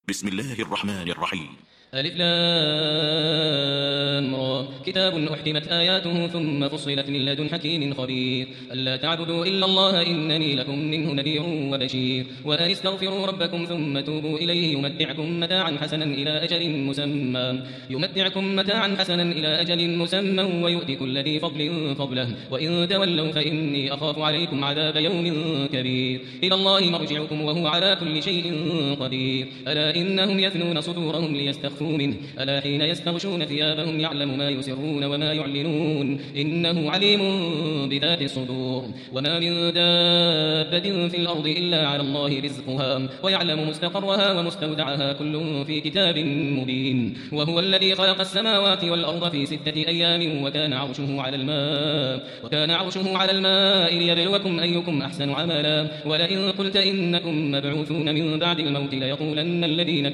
بسم الله الرحمن الرحيم. ألف لام را كتاب أحكمت آياته ثم فصلت من لدن حكيم خبير ألا تعبدوا إلا الله إنني لكم منه نذير وبشير وأن استغفروا ربكم ثم توبوا إليه يمتعكم متاعا حسنا إلى أجل مسمى ويؤتي كل ذي فضل فضله وإن تولوا فإني أخاف عليكم عذاب يوم كبير إلى الله مرجعكم وهو على كل شيء قدير ألا إنهم يثنون صدورهم ليستخفوا منه ألا حين يستغشون ثيابهم يعلم ما يسرون وما يعلنون إنه عليم بذات الصدور وما من دابة في الأرض إلا على الله رزقها ويعلم مستقرها ومستودعها كل في كتاب مبين وهو الذي خلق السماوات والأرض في 6 أيام وكان عرشه على الماء ليبلوكم أيكم أحسن عملا ولئن قلت إنكم مبعوثون من بعد الموت ليقولن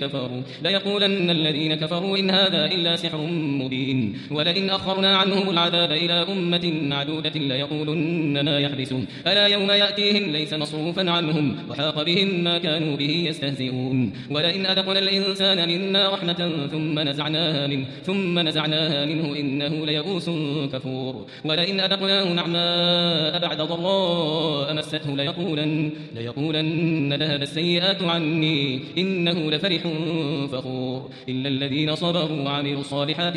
الذين كفروا إن هذا إلا سحر مبين ولئن أخرنا عنهم العذاب إلى أمة معدودة ليقولن ما يحبسون ألا يوم يأتيهم ليس مصروفا عنهم وحاق بهم ما كانوا به يستهزئون ولئن أذقنا الإنسان منا رحمة ثم نزعناها منه إنه ليئوس كفور ولئن أذقناه نعماء بعد ضراء مسته ليقولن ذهب السيئات عني إنه لفرح فخور إلا الذين صبروا وعملوا الصالحات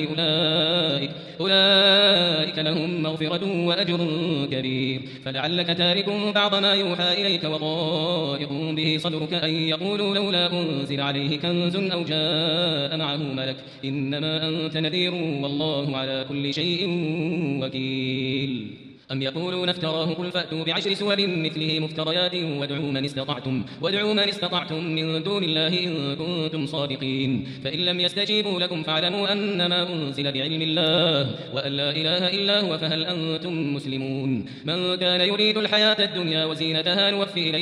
أولئك لهم مغفرة وأجر كبير فلعلك تارك بعض ما يوحى إليك وضائق به صدرك أن يقولوا لولا أنزل عليه كنز أو جاء معه ملك إنما أنت نذير والله على كل شيء وكيل أم يقولون افتراه قل فأتوا بعشر سور مثله مفتريات وادعوا من استطعتم من دون الله إن كنتم صادقين فإن لم يستجيبوا لكم فاعلموا أنما أنزل بعلم الله وأن لا إله إلا هو فهل أنتم مسلمون من كان يريد الحياة الدنيا وزينتها نوفي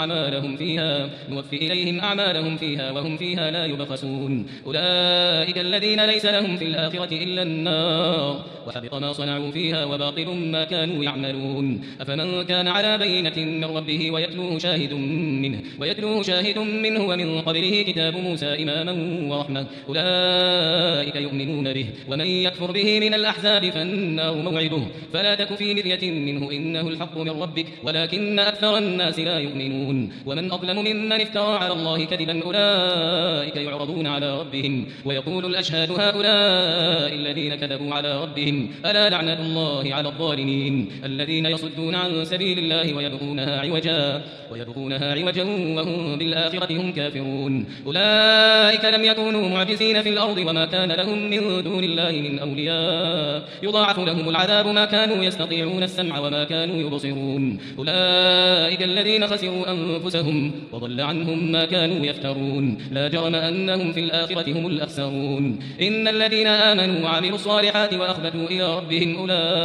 إليهم أعمالهم فيها وهم فيها لا يبخسون أولئك الذين ليس لهم في الآخرة إلا النار وحبط ما صنعوا فيها وباطل ما كانوا يعملون أفمن كان على بينة من ربه ويتلوه شاهد منه ومن قبله كتاب موسى إماما ورحمة أولئك يؤمنون به ومن يكفر به من الأحزاب فالنار موعده فلا تك في مرية منه إنه الحق من ربك ولكن أكثر الناس لا يؤمنون ومن أظلم ممن افترى على الله كذبا أولئك يعرضون على ربهم ويقول الأشهاد هؤلاء الذين كذبوا على ربهم ألا لعنة الله على الظالمين الذين يصدون عن سبيل الله ويبغونها عوجا وهم بالآخرة هم كافرون أولئك لم يكونوا معجزين في الأرض وما كان لهم من دون الله من أولياء يضاعف لهم العذاب ما كانوا يستطيعون السمع وما كانوا يبصرون أولئك الذين خسروا أنفسهم وضل عنهم ما كانوا يفترون لا جرم أنهم في الآخرة هم الأخسرون إن الذين آمنوا وعملوا الصالحات وأخبتوا إلى ربهم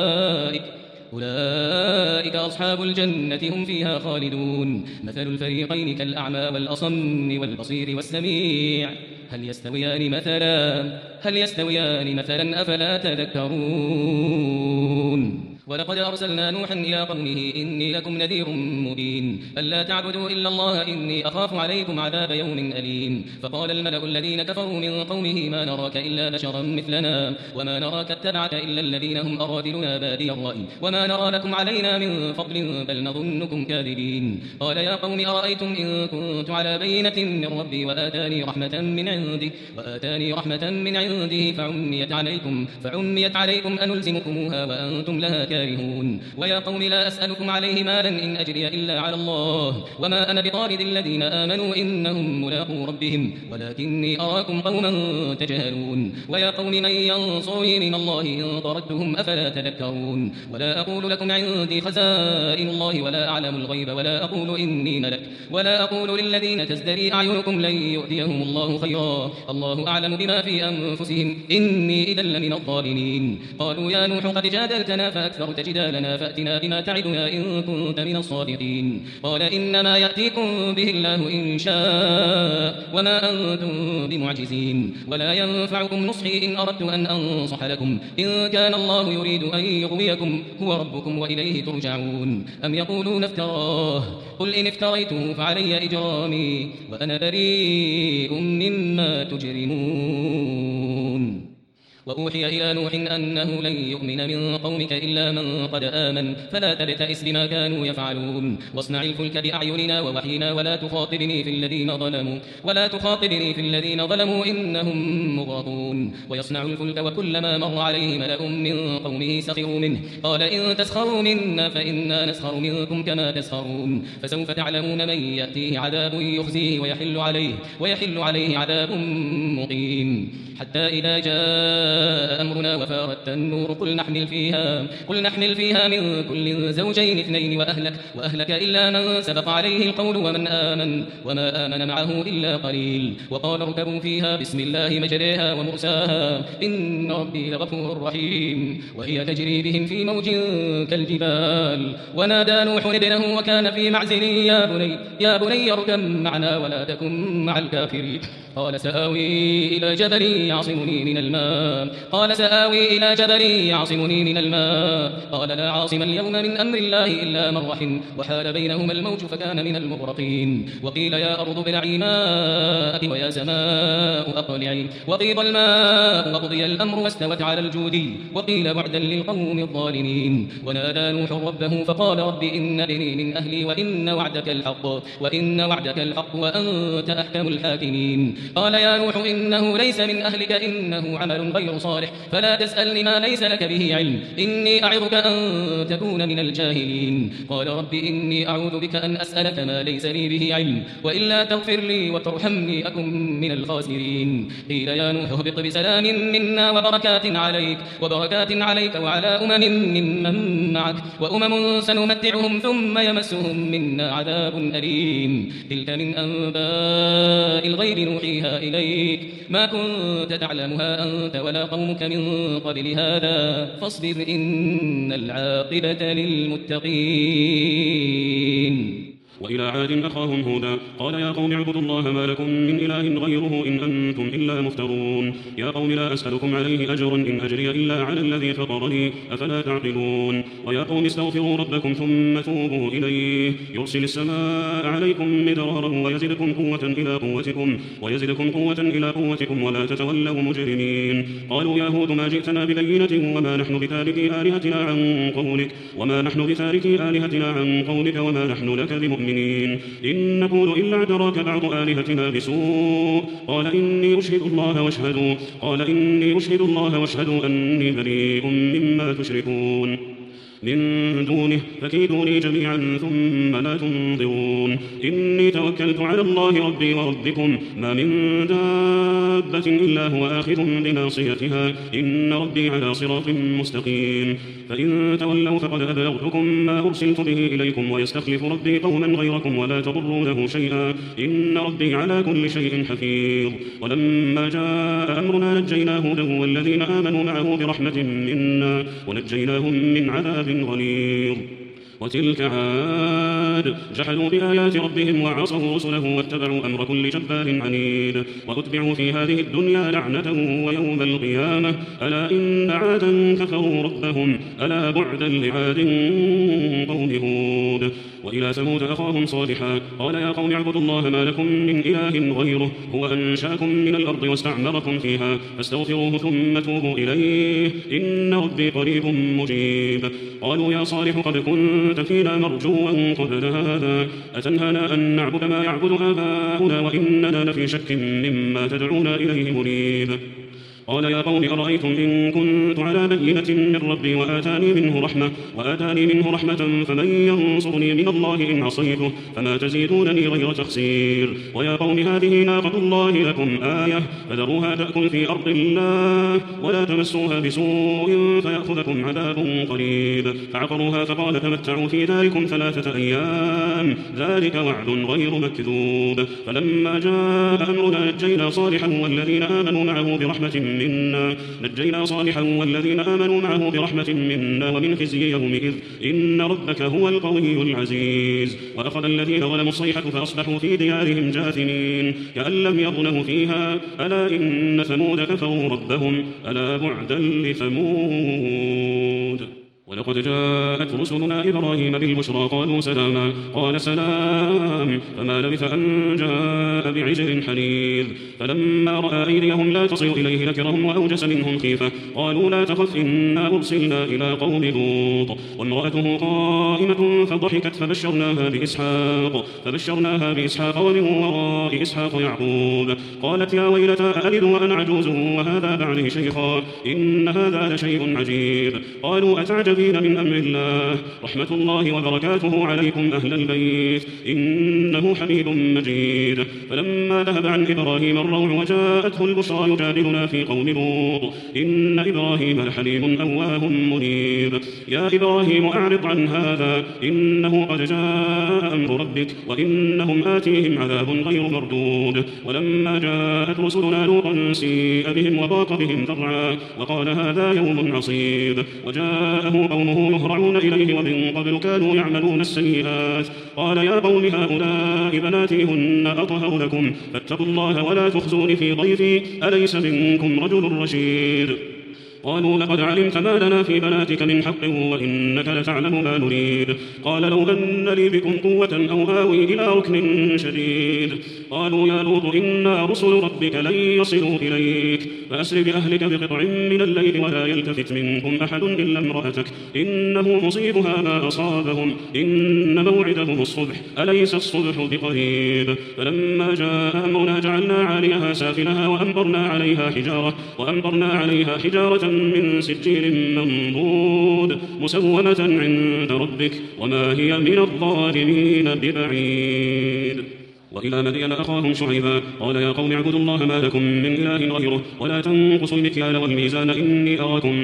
أولئك أصحاب الجنة هم فيها خالدون مثل الفريقين كالأعمى والأصم والبصير والسميع هل يستويان مثلا أفلا تذكرون ولقد أرسلنا نوحا إلى قومه إني لكم نذير مبين ألا تعبدوا إلا الله إني أخاف عليكم عذاب يوم أليم فقال الملأ الذين كفروا من قومه ما نراك إلا بشرا مثلنا وما نراك اتبعك إلا الذين هم أرادلنا بادي الرأي وما نرى لكم علينا من فضل بل نظنكم كاذبين قال يا قوم أرأيتم إن كنت على بينة من ربي وآتاني رحمة من عنده فعميت عليكم أنلزمكموها وأنتم لها كارهون ويا قوم لا أسألكم عليه مالا إن أجري إلا على الله وما أنا بطارد الذين آمنوا إنهم ملاقو ربهم ولكني أراكم قوما تجهلون ويا قوم من ينصرني من الله إن طردتهم أفلا تذكرون ولا أقول لكم عندي خزائن الله ولا أعلم الغيب ولا أقول إني ملك ولا أقول للذين تزدري أعينكم لن يؤتيهم الله خيرا الله أعلم بما في أنفسهم إني إذا لمن الظالمين قالوا يا نوح قد جادلتنا فأكثرت أكثرت جدالنا فأتنا بما تعدنا إن كنت من الصادقين. قال إنما يأتيكم به الله إن شاء وما أنتم بمعجزين ولا ينفعكم نصحي إن أردت أن أنصح لكم إن كان الله يريد أن يغويكم هو ربكم وإليه ترجعون. أم يقولون افتراه قل إن افتريته فعلي إجرامي وأنا بريء مما تجرمون. وأوحي إلى نوح أنه لن يؤمن من قومك إلا من قد آمن فلا تبتئس بما كانوا يفعلون واصنع الفلك بأعيننا ووحينا ولا تخاطبني في الذين ظلموا إنهم مغرقون. ويصنع الفلك وكلما مر عليه ملأ من قومه سخروا منه قال إن تسخروا منا فإنا نسخر منكم كما تسخرون. فسوف تعلمون من يأتيه عذاب يخزيه ويحل عليه عذاب مقيم. حتى إذا جاء أمرنا وفارت النور قل نحمل فيها من كل زوجين اثنين وأهلك إلا من سبق عليه القول وما آمن معه إلا قليل. وقال اركبوا فيها بسم الله مجريها ومرساها إن ربي لغفور رحيم. وهي تجري بهم في موج كالجبال ونادى نوح ابنه وكان في معزل يا بني اركب معنا ولا تكن مع الكافرين. قال سآوي إلى جبل يعصمني من الماء قال لا عاصم اليوم من أمر الله إلا من رحم وحال بينهما الموج فكان من المغرقين. وقيل يا أرض ابلعي ماءك ويا سماء أقلعي وغيض الماء وقضي الأمر واستوت على الجودي وقيل بعدا للقوم الظالمين. ونادى نوح ربه فقال رب إن ابني من أهلي وإن وعدك الحق وأنت أحكم الحاكمين. قال يا نوح إنه ليس من أهلك إنه عمل غير صالح فلا تسألني ما ليس لك به علم إني أعظك أن تكون من الجاهلين. قال رب إني أعوذ بك أن أسألك ما ليس لي به علم وإلا تغفر لي وترحمني أكن من الخاسرين. قيل يا نوح اهبط بسلام منا وبركات عليك وعلى أمم ممن معك وأمم سنمتعهم ثم يمسهم منا عذاب أليم. تلك من أنباء الغيب نوحيها إليك ما كنت تعلمها أنت ولا قومك من قبل هذا فاصبر إن العاقبة للمتقين. وإلى عاد أخاهم هودا قال يا قوم اعبدوا الله ما لكم من إله غيره إن أنتم إلا مفترون. يا قوم لا أسألكم عليه أجرا إن أجري إلا على الذي فطرني أفلا تعقلون. ويا قوم استغفروا ربكم ثم توبوا إليه يرسل السماء عليكم مدرارا ويزدكم قوة إلى قوتكم ولا تتولوا مجرمين. قالوا يا هود ما جئتنا ببينة وما نحن بتاركي آلهتنا عن قولك وما نحن لك بمؤمنين إن نقول إلا اعتراك بعض آلهتنا بسوء قال إني أشهد الله واشهدوا أني بريء مما تشركون من دونه فكيدوني جميعا ثم لا تنظرون. إني توكلت على الله ربي وربكم ما من دابة إلا هو آخذ بناصيتها إن ربي على صراط مستقيم. فإن تولوا فقد أبلغتكم ما أرسلت به إليكم ويستخلف ربي قوما غيركم ولا تضرونه شيئا إن ربي على كل شيء حفيظ. ولما جاء أمرنا نجينا هودا والذين آمنوا معه برحمة منا ونجيناهم من عذاب غليظ. وتلك عاد جحدوا بآيات ربهم وعصوا رسله واتبعوا أمر كل جبار عنيد وأتبعوا في هذه الدنيا لعنة ويوم القيامة ألا إن عادا كفروا ربهم ألا بعدا لعاد قوم هود. وإلى ثمود أخاهم صالحا قال يا قوم اعبدوا الله ما لكم من إله غيره هو أنشاكم من الأرض واستعمركم فيها فاستغفروه ثم توبوا إليه إن ربي قريب مجيب. قالوا يا صالح قد كنت فينا مرجوا قبل هذا أتنهانا أن نعبد ما يعبد آباؤنا وإننا لفي شك مما تدعونا إليه مريب. قال يا قوم أرأيتم إن كنت على بينة من ربي وآتاني منه رحمة فمن ينصرني من الله إن عصيته فما تزيدونني غير تخسير. ويا قوم هذه ناقة الله لكم آية فذروها تأكل في أرض الله ولا تمسوها بسوء فيأخذكم عذاب قريب. فعقروها فقال تمتعوا في داركم 3 أيام ذلك وعد غير مكذوب. فلما جاء أمرنا نجينا صالحا والذين آمنوا معه برحمة منا نجينا صالحا والذين آمنوا معه برحمة منا ومن خزي يومئذ إن ربك هو القوي العزيز وأخذ الذين ظلموا الصيحة فأصبحوا في ديارهم جاثمين كأن لم يغنوا فيها ألا إن ثمود كفروا ربهم ألا بعدا لثمود ولقد جاءت رسلنا إبراهيم بالبشرى قالوا سلاما قال سلام فما لبث أن جاء بعجل حنيذ فلما رأى أيديهم لا تصل إليه نكرهم وأوجس منهم خيفة قالوا لا تخف إنا أرسلنا إلى قوم لوط وامرأته قائمة فضحكت فبشرناها بإسحاق ومن وراء إسحاق يعقوب قالت يا ويلتى ألد وأنا عجوز وهذا بعلي شيخا إن هذا لشيء عجيب قالوا أتعجبين من أمر الله رحمة الله وبركاته عليكم أهل البيت إنه حميد مجيد فلما ذهب عن إبراهيم الروع وجاءته البشرى يجادلنا في قوم لوط إن إبراهيم لحليم أواه منيب يا إبراهيم أعرض عن هذا إنه قد جاء أمر ربك وإنهم آتيهم عذاب غير مردود ولما جاءت رسلنا لوطا سيء بهم وضاق بهم ذرعا وقال هذا يوم عصيب وجاءه قومه يهرعون إليه ومن قبل كانوا يعملون السيئات قال يا قوم هؤلاء بناتي هن أطهر لكم فاتقوا الله ولا تخزون في ضيفي أليس منكم رجل رشيد قالوا لقد علمت ما لنا في بناتك من حق وإنك لتعلم ما نريد قال لو أن لي بكم قوة أو آوي إلى ركن شديد قالوا يا لوط إنا رسل ربك لن يصلوا إليك فأسر بأهلك بقطع من الليل ولا يلتفت منكم أحد إلا امرأتك إنه مصيبها ما أصابهم إن موعدهم الصبح أليس الصبح بقريب فلما جاء أمرنا جعلنا عاليها سافلها وأمطرنا عليها حجارة من سجيل منضود مسومة عند ربك وما هي من الظالمين ببعيد وإلى مدين أخاهم شعيبا قال يا قوم اعبدوا الله ما لكم من إله غيره ولا تنقصوا المكيال والميزان إني أراكم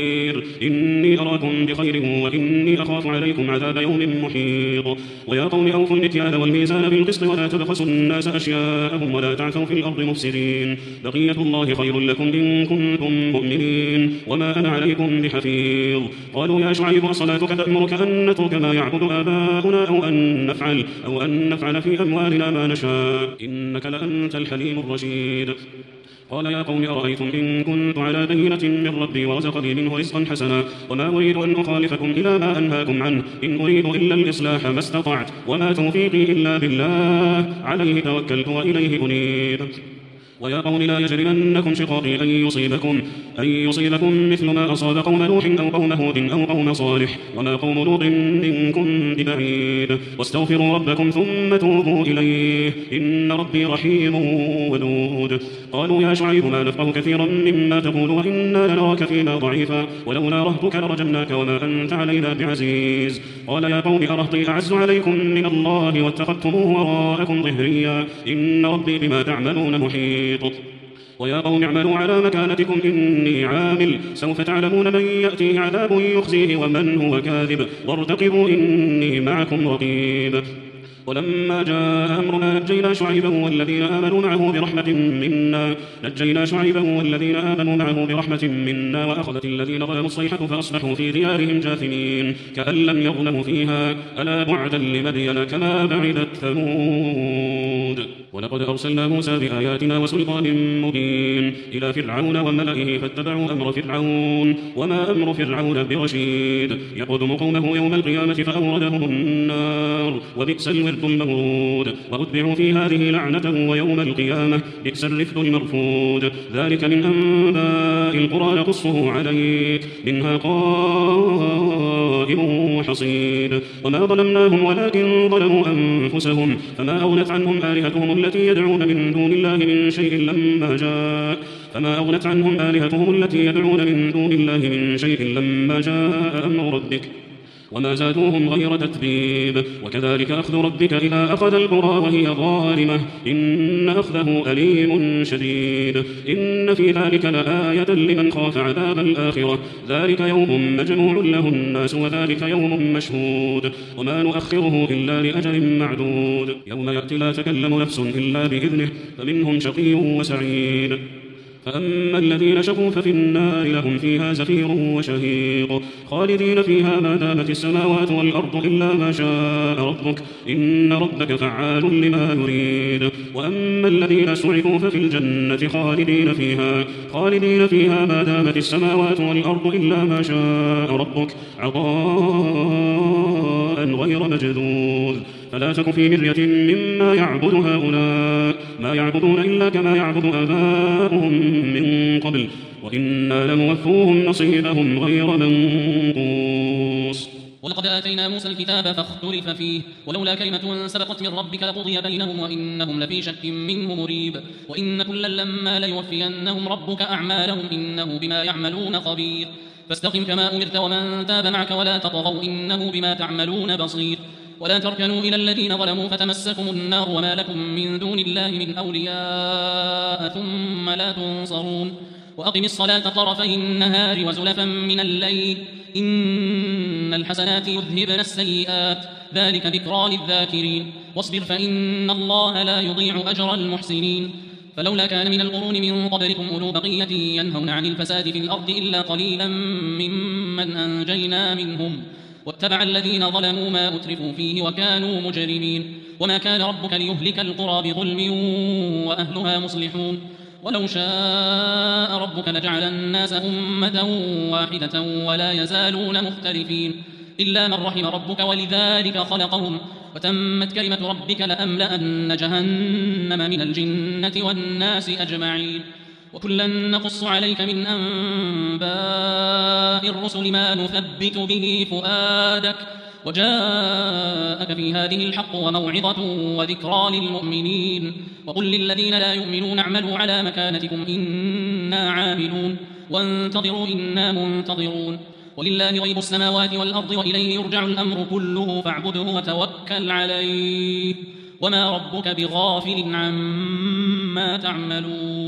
بخير وإني أخاف عليكم عذاب يوم محيط ويا قوم أوفوا المكيال والميزان بالقسط ولا تبخسوا الناس أشياءهم ولا تعثوا في الأرض مفسدين بقية الله خير لكم إن كنتم مؤمنين وما أنا عليكم بحفيظ قالوا يا شعيب وصلاتك تأمرك أن نترك ما يعبد آباؤنا أو أن نفعل في أموالنا ما نشاء إنك لأنت الحليم الرشيد قال يا قوم أرأيتم إن كنت على بينة من ربي ورزقني منه رزقا حسنا وما أريد أن أخالفكم إلى ما أنهاكم عنه إن أريد إلا الإصلاح ما استطعت وما توفيقي إلا بالله عليه توكلت وإليه أنيب ويا قوم لا يجرمنكم شقاقي أن يصيبكم مثل ما أصاب قوم نوح أو قوم هود أو قوم صالح وما قوم لوط منكم ببعيد واستغفروا ربكم ثم توبوا إليه إن ربي رحيم ودود قالوا يا شعيب ما نفقه كثيرا مما تقول وإنا لنراك فينا ضعيفا ولولا رهطك لرجمناك وما أنت علينا بعزيز قال يا قوم أرهطي أعز عليكم من الله واتخذتموه وراءكم ظهريا إن ربي بما تعملون محيط ويا قوم اعملوا على مكانتكم إني عامل سوف تعلمون من يأتيه عذاب يخزيه ومن هو كاذب وارتقبوا إني معكم رقيب ولما جاء أمرنا نجينا شعيبا والذين آمنوا معه برحمة منا وأخذت الذين ظلموا الصيحة فأصبحوا في ديارهم جاثمين كأن لم يغنموا فيها ألا بعدا لمدين كما بعدت ثمود ولقد أرسلنا موسى بآياتنا وسلطان مبين إلى فرعون وملئه فاتبعوا أمر فرعون وما أمر فرعون برشيد يقدم قومه يوم القيامة فأوردهم النار وبئس الورد المورود وأتبعوا في هذه لعنة ويوم القيامة بئس الرفد المرفود ذلك من أنباء القرى نقصه عليك منها قائم وحصيد وما ظلمناهم ولكن ظلموا أنفسهم فما أغنت عنهم آلهتهم التي يدعون من دون الله من شيء لما جاء أمر ربك وما زادوهم غير تتبيب وكذلك أخذ ربك إذا أخذ القرى وهي ظالمة إن أخذه أليم شديد إن في ذلك لآية لمن خاف عذاب الآخرة ذلك يوم مجموع له الناس وذلك يوم مشهود وما نؤخره إلا لأجل معدود يوم يأتي لا تكلم نفس إلا بإذنه فمنهم شقي وسعيد فأما الذين شقوا ففي النار لهم فيها زفير وشهيق خالدين فيها ما دامت السماوات والأرض إلا ما شاء ربك إن ربك فعال لما يريد وأما الذين سعفوا ففي الجنة خالدين فيها ما دامت السماوات والأرض إلا ما شاء ربك عطاء غير مجذوذ فلا تك في مرية مما يعبد هؤلاء ما يعبدون إلا كما يعبد آباؤهم من قبل وإنا لموفوهم نصيبهم غير منقوص ولقد آتينا موسى الكتاب فاختلف فيه ولولا كلمة سبقت من ربك لقضي بينهم وإنهم لفي شك منه مريب وإن كلا لما ليوفينهم ربك أعمالهم إنه بما يعملون خبير فاستقم كما أمرت ومن تاب معك ولا تطغوا إنه بما تعملون بصير ولا تركنوا إلى الذين ظلموا فتمسكم النار وما لكم من دون الله من أولياء ثم لا تنصرون وأقم الصلاة طرفي النهار وزلفا من الليل إن الحسنات يذهبن السيئات ذلك ذكرى للذاكرين واصبر فإن الله لا يضيع أجر المحسنين فلولا كان من القرون من قبلكم أولو بقية ينهون عن الفساد في الأرض إلا قليلا ممن أنجينا منهم واتبع الذين ظلموا ما أترفوا فيه وكانوا مجرمين وما كان ربك ليهلك القرى بظلم وأهلها مصلحون ولو شاء ربك لجعل الناس أمة واحدة ولا يزالون مختلفين إلا من رحم ربك ولذلك خلقهم وتمت كلمة ربك لأملأن جهنم من الجنة والناس أجمعين وكلا نقص عليك من أنباء الرسل ما نثبت به فؤادك وجاءك في هذه الحق وموعظة وذكرى للمؤمنين وقل للذين لا يؤمنون اعملوا على مكانتكم إنا عاملون وانتظروا إنا منتظرون ولله غيب السماوات والأرض وإليه يرجع الأمر كله فاعبده وتوكل عليه وما ربك بغافل عما تعملون